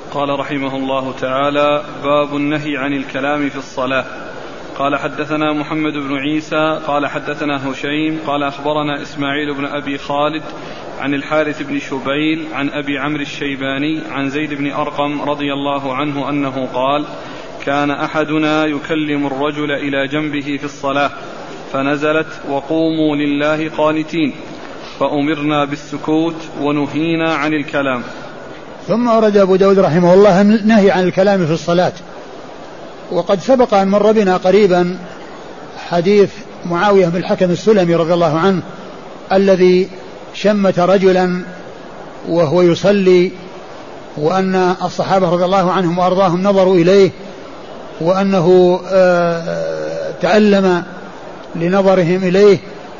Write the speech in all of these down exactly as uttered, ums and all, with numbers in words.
قال رحمه الله تعالى: باب النهي عن الكلام في الصلاة. قال: حدثنا محمد بن عيسى قال حدثنا هشيم قال أخبرنا إسماعيل بن أبي خالد عن الحارث بن شبيل عن أبي عمرو الشيباني عن زيد بن أرقم رضي الله عنه أنه قال: كان أحدنا يكلم الرجل إلى جنبه في الصلاة فنزلت: وقوموا لله قانتين، فأمرنا بالسكوت ونهينا عن الكلام. ثم أورد أبو داود رحمه الله النهي عن الكلام في الصلاة. وقد سبق أن مر بنا قريبا حديث معاوية بن الحكم السلمي رضي الله عنه الذي شمت رجلا وهو يصلي، وأن الصحابة رضي الله عنهم وأرضاهم نظروا إليه، وأنه تألم لنظرهم إليه،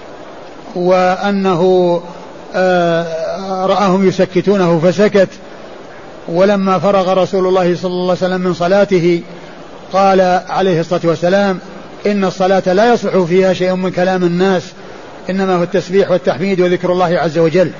وأنه رآهم يسكتونه فسكت. ولما فرغ رسول الله صلى الله عليه وسلم من صلاته قال عليه الصلاة والسلام: إن الصلاة لا يصلح فيها شيء من كلام الناس، إنما هو التسبيح والتحميد وذكر الله عز وجل.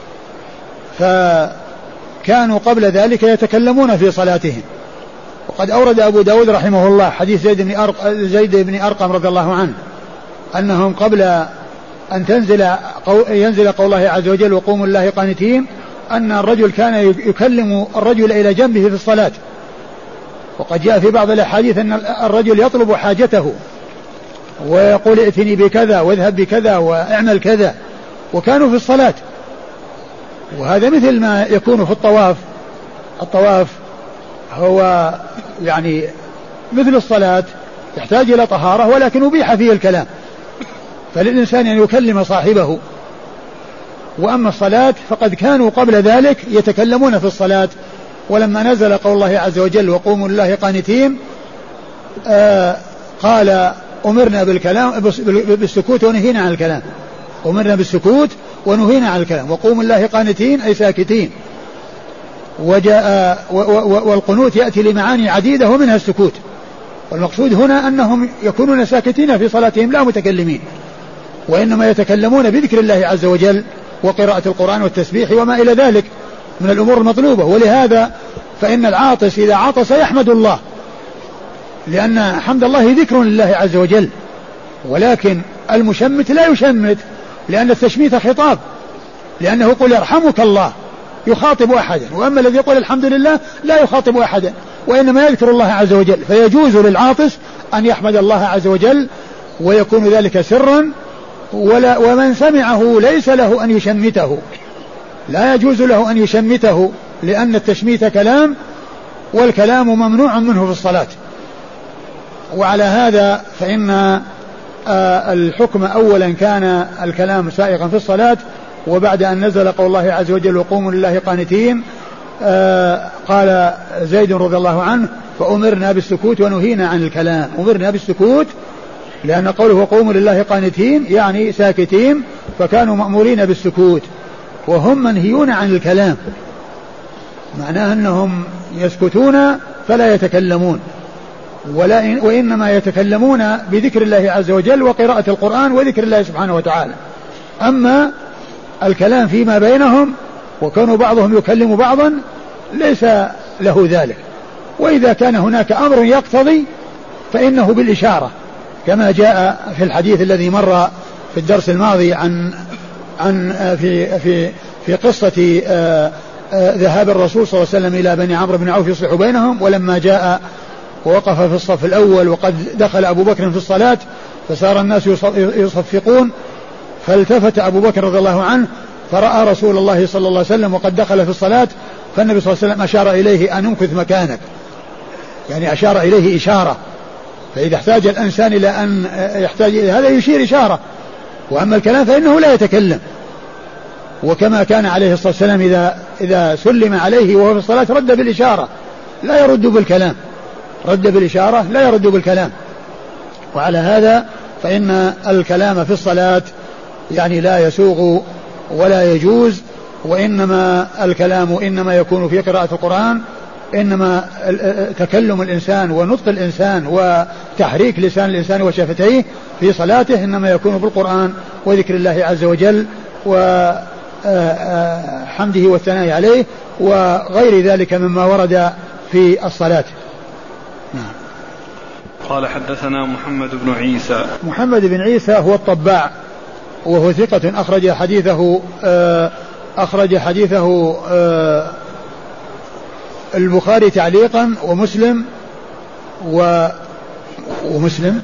فكانوا قبل ذلك يتكلمون في صلاتهم. وقد أورد أبو داود رحمه الله حديث زيد بن أرقم, زيد بن أرقم رضي الله عنه أنهم قبل أن تنزل ينزل قول الله عز وجل: وقوموا لله قانتين، أن الرجل كان يكلم الرجل إلى جنبه في الصلاة. وقد جاء في بعض الأحاديث أن الرجل يطلب حاجته ويقول: ائتني بكذا واذهب بكذا واعمل كذا، وكانوا في الصلاة. وهذا مثل ما يكون في الطواف. الطواف هو يعني مثل الصلاة، يحتاج إلى طهارة، ولكن أبيح فيه الكلام، فللإنسان أن يكلم صاحبه. وأما الصلاة فقد كانوا قبل ذلك يتكلمون في الصلاة. ولما نزل قول الله عز وجل: وقوموا لله قانتين، آه قال: أمرنا بالكلام بالسكوت ونهينا عن الكلام. أمرنا بالسكوت ونهينا عن الكلام. وقوموا لله قانتين أي ساكتين. وجاء والقنوت يأتي لمعاني عديدة ومنها السكوت، والمقصود هنا أنهم يكونون ساكتين في صلاتهم لا متكلمين، وإنما يتكلمون بذكر الله عز وجل وقراءة القرآن والتسبيح وما إلى ذلك من الأمور المطلوبة. ولهذا فإن العاطس إذا عطس يحمد الله، لأن حمد الله ذكر لله عز وجل. ولكن المشمت لا يشمت، لأن التشميت خطاب، لأنه يقول: يرحمك الله، يخاطب أحدا. وأما الذي يقول الحمد لله لا يخاطب أحدا، وإنما يذكر الله عز وجل. فيجوز للعاطس أن يحمد الله عز وجل، ويكون ذلك سرا، ولا ومن سمعه ليس له أن يشمته، لا يجوز له أن يشمته، لأن التشميت كلام، والكلام ممنوع منه في الصلاة. وعلى هذا فإن الحكم أولا كان الكلام سائغا في الصلاة، وبعد أن نزل قول الله عز وجل: وقوموا لله قانتين، قال زيد رضي الله عنه: فأمرنا بالسكوت ونهينا عن الكلام. أمرنا بالسكوت لأن قوله وقوموا لله قانتين يعني ساكتين، فكانوا مأمورين بالسكوت، وهم منهيون عن الكلام، معناه أنهم يسكتون فلا يتكلمون، ولا وإنما يتكلمون بذكر الله عز وجل وقراءة القرآن وذكر الله سبحانه وتعالى. أما الكلام فيما بينهم وكانوا بعضهم يكلم بعضا ليس له ذلك. وإذا كان هناك أمر يقتضي فإنه بالإشارة، كما جاء في الحديث الذي مر في الدرس الماضي عن عن في في في قصة ذهاب الرسول صلى الله عليه وسلم إلى بني عمرو بن عوف يصلح بينهم، ولما جاء ووقف في الصف الأول وقد دخل أبو بكر في الصلاة فصار الناس يصفقون، فالتفت أبو بكر رضي الله عنه فرأى رسول الله صلى الله عليه وسلم وقد دخل في الصلاة، فالنبي صلى الله عليه وسلم أشار إليه أن امكث مكانك، يعني أشار إليه إشارة. فإذا احتاج الإنسان إلى أن يحتاج إلى هذا يشير إشارة، وأما الكلام فإنه لا يتكلم. وكما كان عليه الصلاة والسلام إذا, إذا سلم عليه وهو في الصلاة رد بالإشارة لا يرد بالكلام، رد بالإشارة لا يرد بالكلام. وعلى هذا فإن الكلام في الصلاة يعني لا يسوغ ولا يجوز، وإنما الكلام إنما يكون في قراءة القرآن، إنما تكلم الإنسان ونطق الإنسان وتحريك لسان الإنسان وشفتيه في صلاته إنما يكون بالقرآن وذكر الله عز وجل وحمده والثناء عليه وغير ذلك مما ورد في الصلاة. نعم. قال حدثنا محمد بن عيسى. محمد بن عيسى هو الطباع وهو ثقة أخرج حديثه أخرج حديثه البخاري تعليقا ومسلم و ومسلم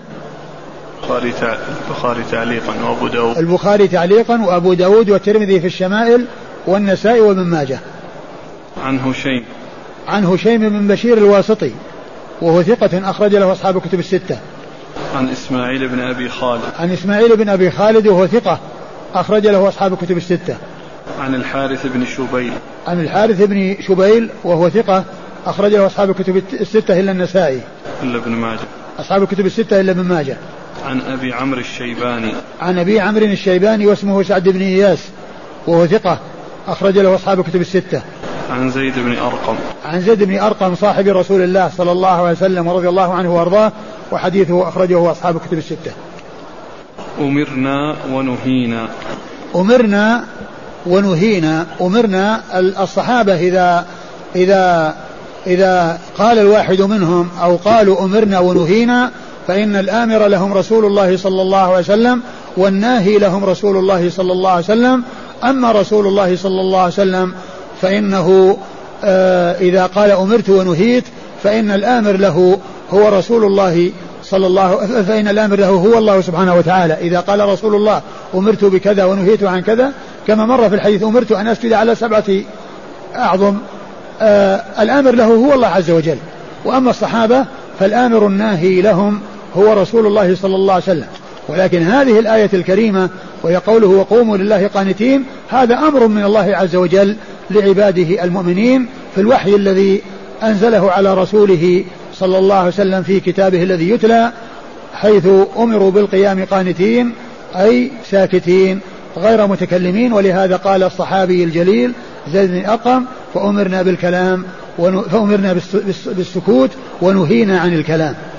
البخاري تعليقا وأبو داود البخاري تعليقا وأبو داود والترمذي في الشمائل والنسائي وابن ماجه. عن هشيم عن هشيم بن بشير الواسطي وهو ثقة أخرج له أصحاب الكتب الستة. عن إسماعيل بن أبي خالد عن إسماعيل بن أبي خالد وهو ثقة أخرج له أصحاب الكتب الستة. عن الحارث بن شبيل عن الحارث بن شبيل وهو ثقة أخرج له أصحاب الكتب الستة إلا النسائي إلا ابن ماجه. أصحاب الكتب الستة إلا ابن ماجه. عن أبي عمرو الشيباني عن أبي عمرو الشيباني واسمه سعد بن إياس وهو ثقة أخرج له أصحاب الكتب الستة. عن زيد بن أرقم عن زيد بن أرقم صاحب رسول الله صلى الله عليه وسلم ورضي الله عنه وأرضاه وحديثه أخرجه أصحاب الكتب الستة. أمرنا ونهينا. أمرنا ونهينا. أمرنا الصحابة إذا إذا إذا قال الواحد منهم أو قالوا أمرنا ونهينا فإن الآمر لهم رسول الله صلى الله عليه وسلم والناهي لهم رسول الله صلى الله عليه وسلم. أما رسول الله صلى الله عليه وسلم فإنه آه إذا قال أمرت ونهيت فإن الآمر له هو رسول الله صلى الله فإن الآمر له هو الله سبحانه وتعالى. إذا قال رسول الله أمرت بكذا ونهيت عن كذا كما مر في الحديث أمرت أن أسجد على سبعة أعظم آه الآمر له هو الله عز وجل. وأما الصحابة فالآمر الناهي لهم هو رسول الله صلى الله عليه وسلم. ولكن هذه الآية الكريمة وهي قوله وقوموا لله قانتين هذا أمر من الله عز وجل لعباده المؤمنين في الوحي الذي أنزله على رسوله صلى الله عليه وسلم في كتابه الذي يتلى حيث أمروا بالقيام قانتين أي ساكتين غير متكلمين. ولهذا قال الصحابي الجليل زيد بن أرقم فأمرنا بالكلام فأمرنا بالسكوت ونهينا عن الكلام.